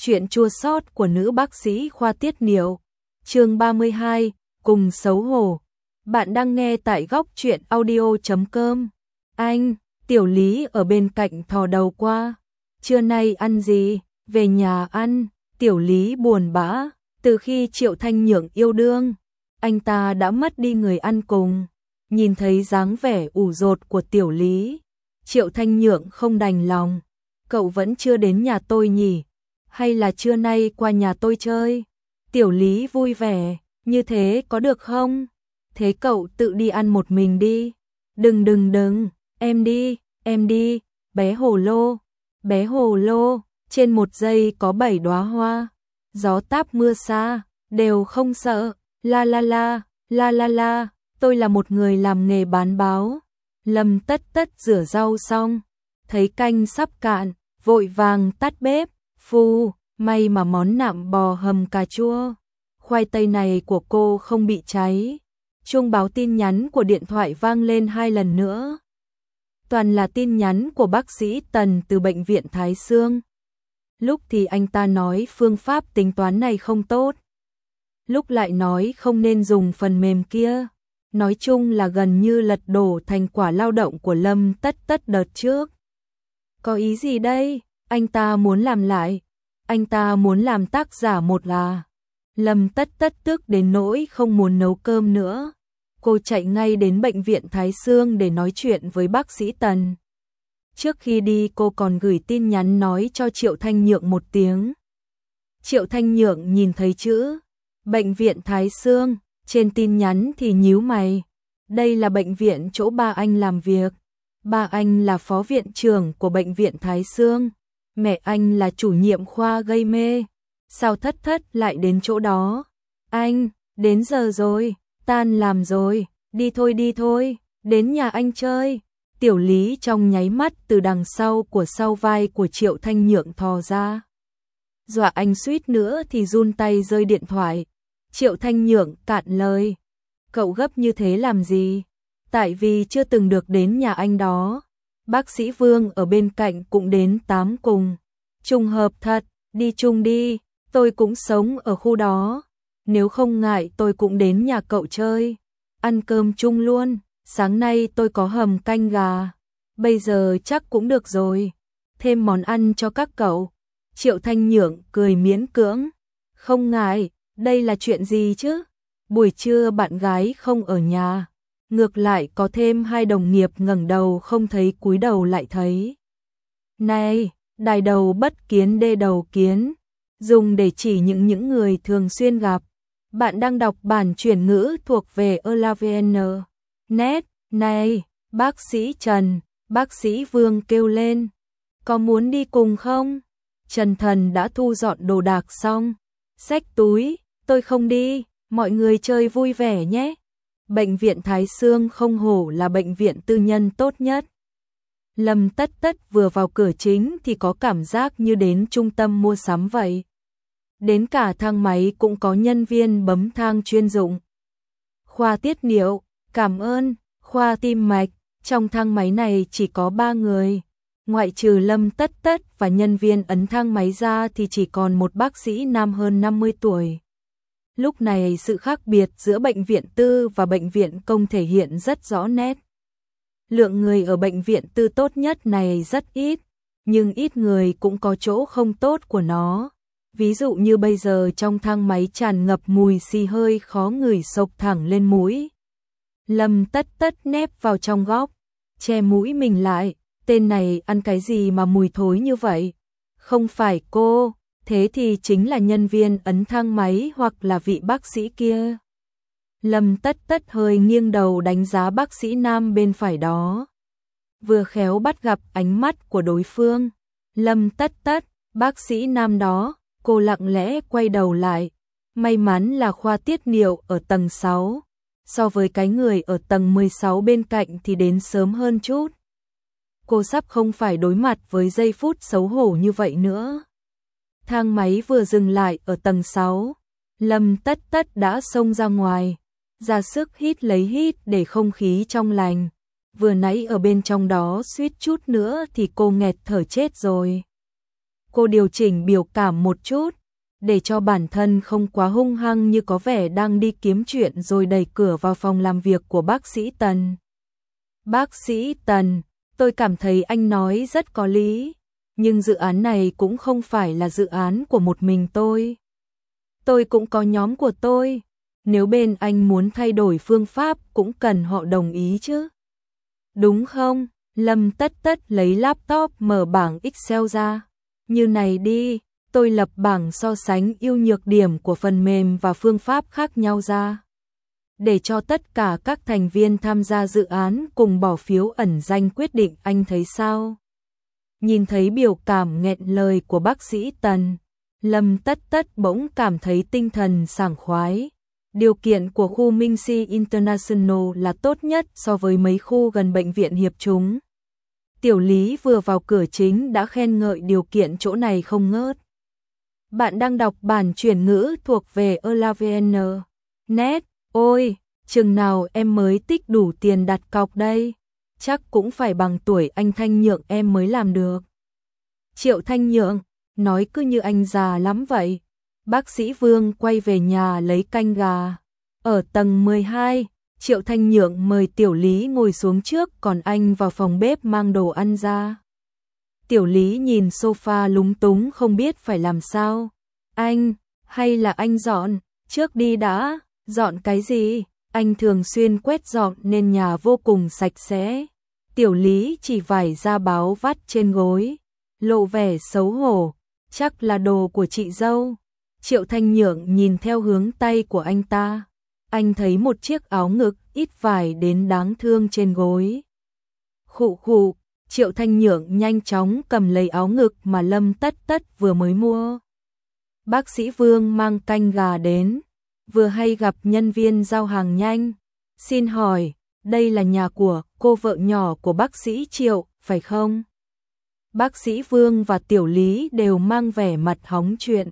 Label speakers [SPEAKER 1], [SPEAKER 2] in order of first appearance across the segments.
[SPEAKER 1] Chuyện chua xót của nữ bác sĩ khoa tiết niệu. Chương 32, cùng xấu hổ. Bạn đang nghe tại góc truyện audio.com. Anh, Tiểu Lý ở bên cạnh thò đầu qua. Trưa nay ăn gì? Về nhà ăn. Tiểu Lý buồn bã. Từ khi Triệu Thanh Nhượng yêu đương, anh ta đã mất đi người ăn cùng. Nhìn thấy dáng vẻ ủ rột của Tiểu Lý, Triệu Thanh Nhượng không đành lòng. Cậu vẫn chưa đến nhà tôi nhỉ? Hay là trưa nay qua nhà tôi chơi? Tiểu Lý vui vẻ, như thế có được không? Thế cậu tự đi ăn một mình đi. Đừng, em đi, bé hồ lô, trên một giây có 7 đóa hoa. Gió táp mưa xa, đều không sợ, la, tôi là một người làm nghề bán báo. Lâm Tất Tất rửa rau xong, thấy canh sắp cạn, vội vàng tắt bếp. Phu, may mà món nạm bò hầm cà chua, khoai tây này của cô không bị cháy. Chuông báo tin nhắn của điện thoại vang lên 2 lần nữa. Toàn là tin nhắn của bác sĩ Tần từ bệnh viện Thái Xương. Lúc thì anh ta nói phương pháp tính toán này không tốt, lúc lại nói không nên dùng phần mềm kia. Nói chung là gần như lật đổ thành quả lao động của Lâm Tất Tất đợt trước. Có ý gì đây? Anh ta muốn làm lại. Anh ta muốn làm tác giả một là. Lâm Tất Tất tức đến nỗi không muốn nấu cơm nữa. Cô chạy ngay đến bệnh viện Thái Xương để nói chuyện với bác sĩ Tần. Trước khi đi cô còn gửi tin nhắn nói cho Triệu Thanh Nhượng một tiếng. Triệu Thanh Nhượng nhìn thấy chữ bệnh viện Thái Xương trên tin nhắn thì nhíu mày. Đây là bệnh viện chỗ ba anh làm việc. Ba anh là phó viện trưởng của bệnh viện Thái Xương. Mẹ anh là chủ nhiệm khoa gây mê. Sao Thất Thất lại đến chỗ đó? Anh, đến giờ rồi, tan làm rồi, đi thôi, đến nhà anh chơi. Tiểu Lý trong nháy mắt từ đằng sau của sau vai của Triệu Thanh Nhượng thò ra. Dọa anh suýt nữa thì run tay rơi điện thoại. Triệu Thanh Nhượng cạn lời. Cậu gấp như thế làm gì? Tại vì chưa từng được đến nhà anh đó. Bác sĩ Vương ở bên cạnh cũng đến 8 cùng. Trùng hợp thật, đi chung đi, tôi cũng sống ở khu đó. Nếu không ngại tôi cũng đến nhà cậu chơi. Ăn cơm chung luôn, sáng nay tôi có hầm canh gà. Bây giờ chắc cũng được rồi. Thêm món ăn cho các cậu. Triệu Thanh Nhượng cười miễn cưỡng. Không ngại, đây là chuyện gì chứ? Buổi trưa bạn gái không ở nhà. Ngược lại có thêm 2 đồng nghiệp ngẩng đầu không thấy cúi đầu lại thấy. Này, đài đầu bất kiến đê đầu kiến, dùng để chỉ những người thường xuyên gặp. Bạn đang đọc bản chuyển ngữ thuộc về ELAVN. Net, này, bác sĩ Trần, bác sĩ Vương kêu lên. Có muốn đi cùng không? Trần Thần đã thu dọn đồ đạc xong. Xách túi, tôi không đi, mọi người chơi vui vẻ nhé. Bệnh viện Thái Xương không hổ là bệnh viện tư nhân tốt nhất. Lâm Tất Tất vừa vào cửa chính thì có cảm giác như đến trung tâm mua sắm vậy. Đến cả thang máy cũng có nhân viên bấm thang chuyên dụng. Khoa tiết niệu, cảm ơn, khoa tim mạch, trong thang máy này chỉ có 3 người. Ngoại trừ Lâm Tất Tất và nhân viên ấn thang máy ra thì chỉ còn một bác sĩ nam hơn 50 tuổi. Lúc này sự khác biệt giữa bệnh viện tư và bệnh viện công thể hiện rất rõ nét. Lượng người ở bệnh viện tư tốt nhất này rất ít, nhưng ít người cũng có chỗ không tốt của nó. Ví dụ như bây giờ trong thang máy tràn ngập mùi xì hơi khó ngửi xộc thẳng lên mũi. Lâm Tất Tất nép vào trong góc, che mũi mình lại. Tên này ăn cái gì mà mùi thối như vậy? Không phải cô, thế thì chính là nhân viên ấn thang máy hoặc là vị bác sĩ kia. Lâm Tất Tất hơi nghiêng đầu đánh giá bác sĩ nam bên phải đó. Vừa khéo bắt gặp ánh mắt của đối phương. Lâm Tất Tất, bác sĩ nam đó, cô lặng lẽ quay đầu lại. May mắn là khoa tiết niệu ở tầng 6. So với cái người ở tầng 16 bên cạnh thì đến sớm hơn chút. Cô sắp không phải đối mặt với giây phút xấu hổ như vậy nữa. Thang máy vừa dừng lại ở tầng 6. Lâm Tất Tất đã xông ra ngoài, ra sức hít lấy hít để không khí trong lành. Vừa nãy ở bên trong đó suýt chút nữa thì cô nghẹt thở chết rồi. Cô điều chỉnh biểu cảm một chút, để cho bản thân không quá hung hăng như có vẻ đang đi kiếm chuyện, rồi đẩy cửa vào phòng làm việc của bác sĩ Tần. Bác sĩ Tần, tôi cảm thấy anh nói rất có lý, nhưng dự án này cũng không phải là dự án của một mình tôi. Tôi cũng có nhóm của tôi, nếu bên anh muốn thay đổi phương pháp cũng cần họ đồng ý chứ. Đúng không? Lâm Tất Tất lấy laptop mở bảng Excel ra. Như này đi, tôi lập bảng so sánh ưu nhược điểm của phần mềm và phương pháp khác nhau ra, để cho tất cả các thành viên tham gia dự án cùng bỏ phiếu ẩn danh quyết định, anh thấy sao? Nhìn thấy biểu cảm nghẹn lời của bác sĩ Tần, Lâm Tất Tất bỗng cảm thấy tinh thần sảng khoái. Điều kiện của khu Minh Si International là tốt nhất so với mấy khu gần bệnh viện Hiệp Chúng. Tiểu Lý vừa vào cửa chính đã khen ngợi điều kiện chỗ này không ngớt. Bạn đang đọc bản chuyển ngữ thuộc về Elavn. Net, ôi, chừng nào em mới tích đủ tiền đặt cọc đây? Chắc cũng phải bằng tuổi anh Thanh Nhượng em mới làm được. Triệu Thanh Nhượng, nói cứ như anh già lắm vậy. Bác sĩ Vương quay về nhà lấy canh gà. Ở tầng 12, Triệu Thanh Nhượng mời Tiểu Lý ngồi xuống trước, còn anh vào phòng bếp mang đồ ăn ra. Tiểu Lý nhìn sofa lúng túng không biết phải làm sao. Anh, hay là anh dọn trước đi đã? Dọn cái gì? Anh thường xuyên quét dọn nên nhà vô cùng sạch sẽ. Tiểu Lý chỉ vải da báo vắt trên gối, lộ vẻ xấu hổ. Chắc là đồ của chị dâu. Triệu Thanh Nhượng nhìn theo hướng tay của anh ta. Anh thấy một chiếc áo ngực ít vải đến đáng thương trên gối. Khụ khụ, Triệu Thanh Nhượng nhanh chóng cầm lấy áo ngực mà Lâm Tất Tất vừa mới mua. Bác sĩ Vương mang canh gà đến, vừa hay gặp nhân viên giao hàng nhanh. Xin hỏi, đây là nhà của cô vợ nhỏ của bác sĩ Triệu, phải không? Bác sĩ Vương và Tiểu Lý đều mang vẻ mặt hóng chuyện.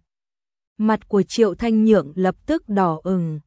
[SPEAKER 1] Mặt của Triệu Thanh Nhượng lập tức đỏ ửng.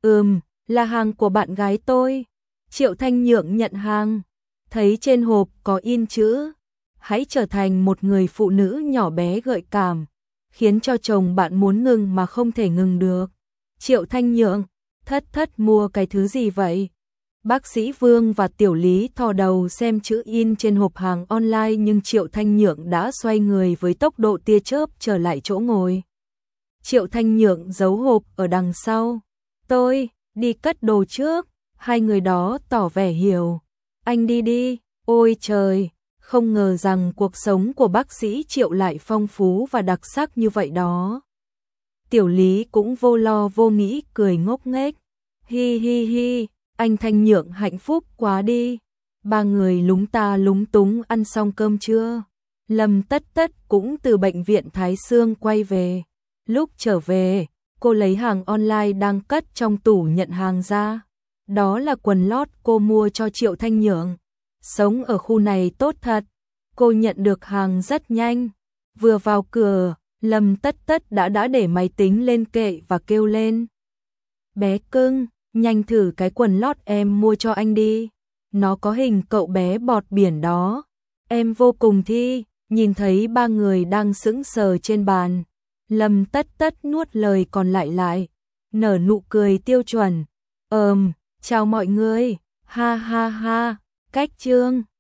[SPEAKER 1] Là hàng của bạn gái tôi. Triệu Thanh Nhượng nhận hàng, thấy trên hộp có in chữ: hãy trở thành một người phụ nữ nhỏ bé gợi cảm, khiến cho chồng bạn muốn ngừng mà không thể ngừng được. Triệu Thanh Nhượng, thất mua cái thứ gì vậy? Bác sĩ Vương và Tiểu Lý thò đầu xem chữ in trên hộp hàng online, nhưng Triệu Thanh Nhượng đã xoay người với tốc độ tia chớp trở lại chỗ ngồi. Triệu Thanh Nhượng giấu hộp ở đằng sau. Tôi đi cất đồ trước. Hai người đó tỏ vẻ hiểu. Anh đi đi. Ôi trời, không ngờ rằng cuộc sống của bác sĩ Triệu lại phong phú và đặc sắc như vậy đó. Tiểu Lý cũng vô lo vô nghĩ cười ngốc nghếch. Hi hi hi, anh Thanh Nhượng hạnh phúc quá đi. Ba người lúng ta lúng túng ăn xong cơm trưa. Lâm Tất Tất cũng từ bệnh viện Thái Xương quay về. Lúc trở về, cô lấy hàng online đang cất trong tủ nhận hàng ra. Đó là quần lót cô mua cho Triệu Thanh Nhượng. Sống ở khu này tốt thật. Cô nhận được hàng rất nhanh. Vừa vào cửa, Lâm Tất Tất đã để máy tính lên kệ và kêu lên. Bé cưng, nhanh thử cái quần lót em mua cho anh đi. Nó có hình cậu bé bọt biển đó. Em vô cùng thi. Nhìn thấy ba người đang sững sờ trên bàn, Lâm Tất Tất nuốt lời còn lại, nở nụ cười tiêu chuẩn. Chào mọi người, ha ha ha, cách chương.